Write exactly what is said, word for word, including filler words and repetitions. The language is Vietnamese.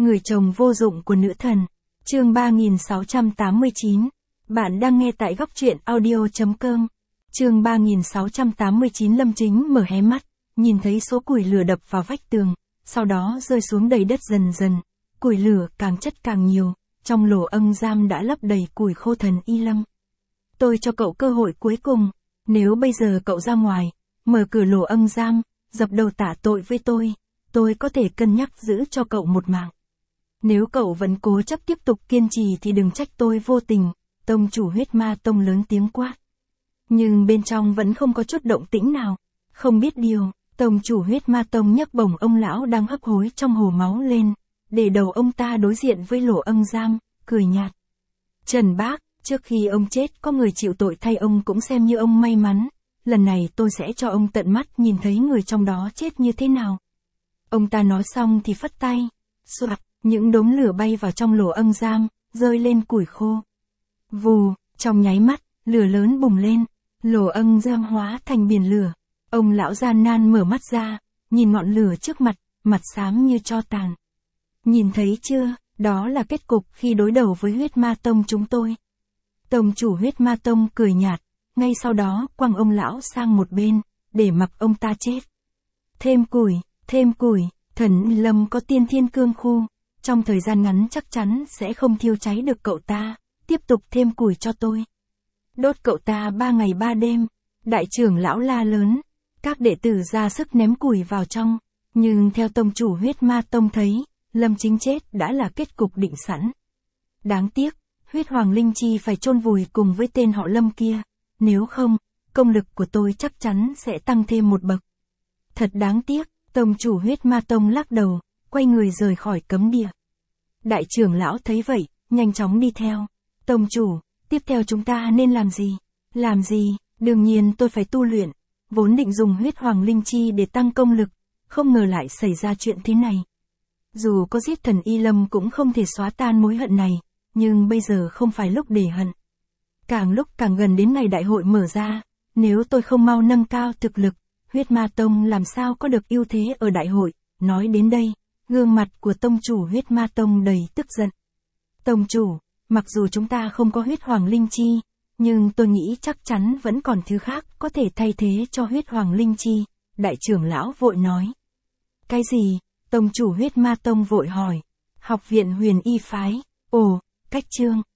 Người chồng vô dụng của nữ thần. Chương ba nghìn sáu trăm tám mươi chín. Bạn đang nghe tại góc truyện audio chấm com. Chương ba nghìn sáu trăm tám mươi chín. Lâm Chính mở hé mắt, nhìn thấy số củi lửa đập vào vách tường, sau đó rơi xuống đầy đất dần dần. Củi lửa càng chất càng nhiều, trong lỗ âng giam đã lấp đầy củi khô. Thần Y Lâm, tôi cho cậu cơ hội cuối cùng, nếu bây giờ cậu ra ngoài, mở cửa lỗ âng giam, dập đầu tạ tội với tôi, tôi có thể cân nhắc giữ cho cậu một mạng. Nếu cậu vẫn cố chấp tiếp tục kiên trì thì đừng trách tôi vô tình, tông chủ Huyết Ma Tông lớn tiếng quát. Nhưng bên trong vẫn không có chút động tĩnh nào. Không biết điều, tông chủ Huyết Ma Tông nhấc bổng ông lão đang hấp hối trong hồ máu lên, để đầu ông ta đối diện với lỗ âng giam, cười nhạt. Trần Bác, trước khi ông chết có người chịu tội thay ông cũng xem như ông may mắn, lần này tôi sẽ cho ông tận mắt nhìn thấy người trong đó chết như thế nào. Ông ta nói xong thì phất tay, xoạt, những đốm lửa bay vào trong lỗ âng giam, rơi lên củi khô. Vù, trong nháy mắt, lửa lớn bùng lên, lỗ âng giam hóa thành biển lửa. Ông lão gian nan mở mắt ra, nhìn ngọn lửa trước mặt, mặt xám như tro tàn. Nhìn thấy chưa, đó là kết cục khi đối đầu với Huyết Ma Tông chúng tôi. Tông chủ Huyết Ma Tông cười nhạt, ngay sau đó quăng ông lão sang một bên, để mặc ông ta chết. Thêm củi, thêm củi, Thần Y Lâm có tiên thiên cương khu, trong thời gian ngắn chắc chắn sẽ không thiêu cháy được cậu ta, tiếp tục thêm củi cho tôi. Đốt cậu ta ba ngày ba đêm, đại trưởng lão la lớn, các đệ tử ra sức ném củi vào trong, nhưng theo tông chủ Huyết Ma Tông thấy, Lâm Chính chết đã là kết cục định sẵn. Đáng tiếc, huyết hoàng linh chi phải chôn vùi cùng với tên họ Lâm kia, nếu không, công lực của tôi chắc chắn sẽ tăng thêm một bậc. Thật đáng tiếc, tông chủ Huyết Ma Tông lắc đầu, quay người rời khỏi cấm địa. Đại trưởng lão thấy vậy, nhanh chóng đi theo. Tông chủ, tiếp theo chúng ta nên làm gì? Làm gì? Đương nhiên tôi phải tu luyện, vốn định dùng huyết hoàng linh chi để tăng công lực, không ngờ lại xảy ra chuyện thế này. Dù có giết Thần Y Lâm cũng không thể xóa tan mối hận này, nhưng bây giờ không phải lúc để hận. Càng lúc càng gần đến ngày đại hội mở ra, nếu tôi không mau nâng cao thực lực, Huyết Ma Tông làm sao có được ưu thế ở đại hội. Nói đến đây, gương mặt của tông chủ Huyết Ma Tông đầy tức giận. Tông chủ, mặc dù chúng ta không có huyết hoàng linh chi, nhưng tôi nghĩ chắc chắn vẫn còn thứ khác có thể thay thế cho huyết hoàng linh chi, đại trưởng lão vội nói. Cái gì? Tông chủ Huyết Ma Tông vội hỏi. Học viện Huyền Y Phái. Ồ, cách chương.